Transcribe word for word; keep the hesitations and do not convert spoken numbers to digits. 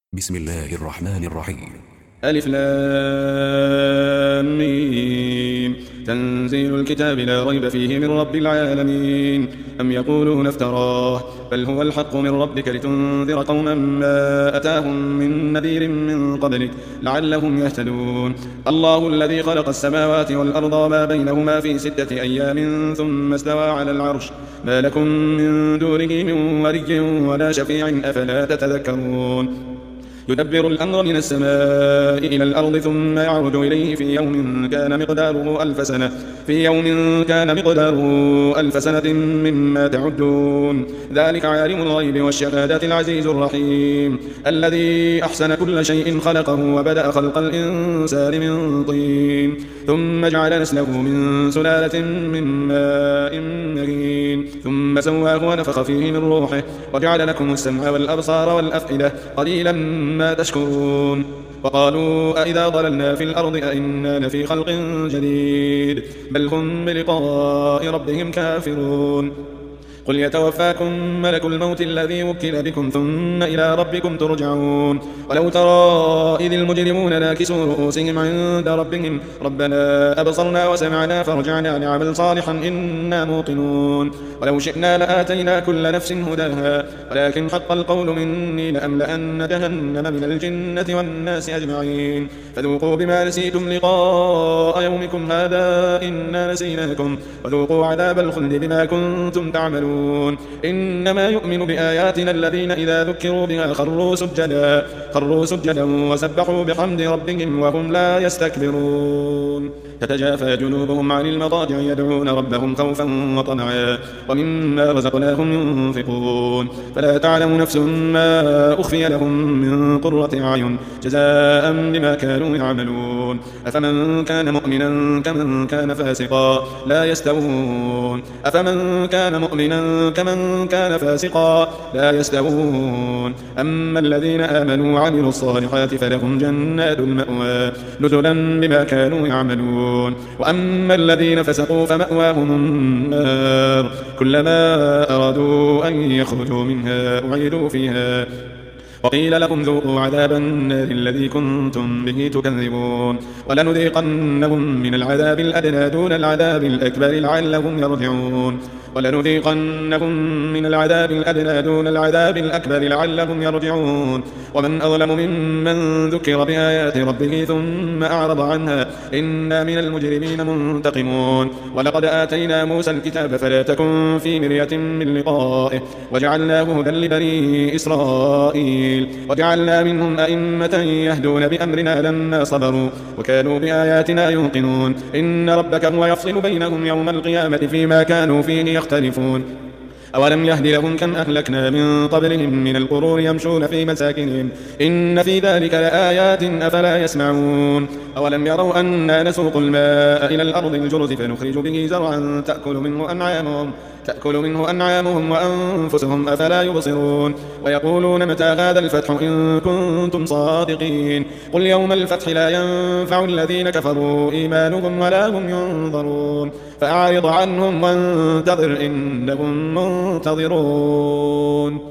بسم الله الرحمن الرحيم. ألف لام ميم. تنزيل الكتاب لا ريب فيه من رب العالمين. أم يقولون افتراه بل هو الحق من ربك لتنذر قوما ما أتاهم من نذير من قبلك لعلهم يهتدون. الله الذي خلق السماوات والأرض وما بينهما في ستة أيام ثم استوى على العرش ما لكم من دونه من ولي ولا شفيع أفلا تتذكرون. يدبر الأمر من السماء إلى الأرض ثم يعرج إليه في يوم كان مقداره ألف سنة في يوم كان مقداره ألف سنة مما تعدون. ذلك عالم الغيب والشهادة العزيز الرحيم الذي أحسن كل شيء خلقه وبدأ خلق الإنسان من طين ثم جعل نسله من سلالة من ماء مهين ثم سواه ونفخ فيه من روحه وجعل لكم السمع والأبصار والأفئدة قليلا ما تشكرون. وقالوا أئذا ضللنا في الأرض أئنا لفي خلق جديد بل هم بلقاء ربهم كافرون. قل يتوفاكم ملك الموت الذي وكل بكم ثم إلى ربكم ترجعون. ولو ترى إذ المجرمون ناكسوا رؤوسهم عند ربهم ربنا أبصرنا وسمعنا فارجعنا نعمل صالحا إنا موقنون. ولو شئنا لآتينا كل نفس هداها ولكن حق القول مني لأملأن جهنم من الجنة والناس أجمعين. فذوقوا بما نسيتم لقاء يومكم هذا إنا نسيناكم وذوقوا عذاب الخلد بما كنتم تعملون. إنما يؤمن بآياتنا الذين إذا ذكروا بها خروا سجدا خروا سجدا وسبحوا بحمد ربهم وهم لا يستكبرون. تتجافى جنوبهم عن المضاجع يدعون ربهم خوفا وطمعا ومما رزقناهم ينفقون. فلا تعلم نفس ما أخفي لهم من قرة أعين جزاء بما كانوا يعملون. أفمن كان مؤمنا كمن كان فاسقا لا يستوون أفمن كان مؤمنا كمن كان فاسقا لا يستوون. أما الذين آمنوا وعملوا الصالحات فلهم جنات المأوى نزلا بما كانوا يعملون. وأما الذين فسقوا فمأواهم النار كلما أرادوا أن يخرجوا منها أعيدوا فيها وقيل لهم ذوقوا عذاب النار الذي كنتم به تكذبون. ولنذيقنهم من العذاب الأدنى دون العذاب الأكبر لعلهم يرجعون. ولنذيقنهم من العذاب الأدنى دون العذاب الأكبر لعلهم يرجعون. ومن أظلم ممن ذكر بآيات ربه ثم أعرض عنها إنا من المجرمين منتقمون. ولقد آتينا موسى الكتاب فلا تكن في مرية من لقائه وجعلناه هدى لبني إسرائيل وجعلنا منهم أئمة يهدون بأمرنا لما صبروا وكانوا بآياتنا يوقنون. إن ربك هو يفصل بينهم يوم القيامة فيما كانوا فيه يختلفون. أولم يهد لهم كم أهلكنا من قبلهم من القرون يمشون في مساكنهم إن في ذلك لآيات أفلا يسمعون. أولم يروا أنا نسوق الماء إلى الأرض الجرز فنخرج به زرعا تأكل منه أنعامهم تأكل منه أنعامهم وأنفسهم أفلا يبصرون. ويقولون متى هذا الفتح إن كنتم صادقين. قل يوم الفتح لا ينفع الذين كفروا إيمانهم ولا هم ينظرون. فأعرض عنهم وانتظر إنهم منتظرون.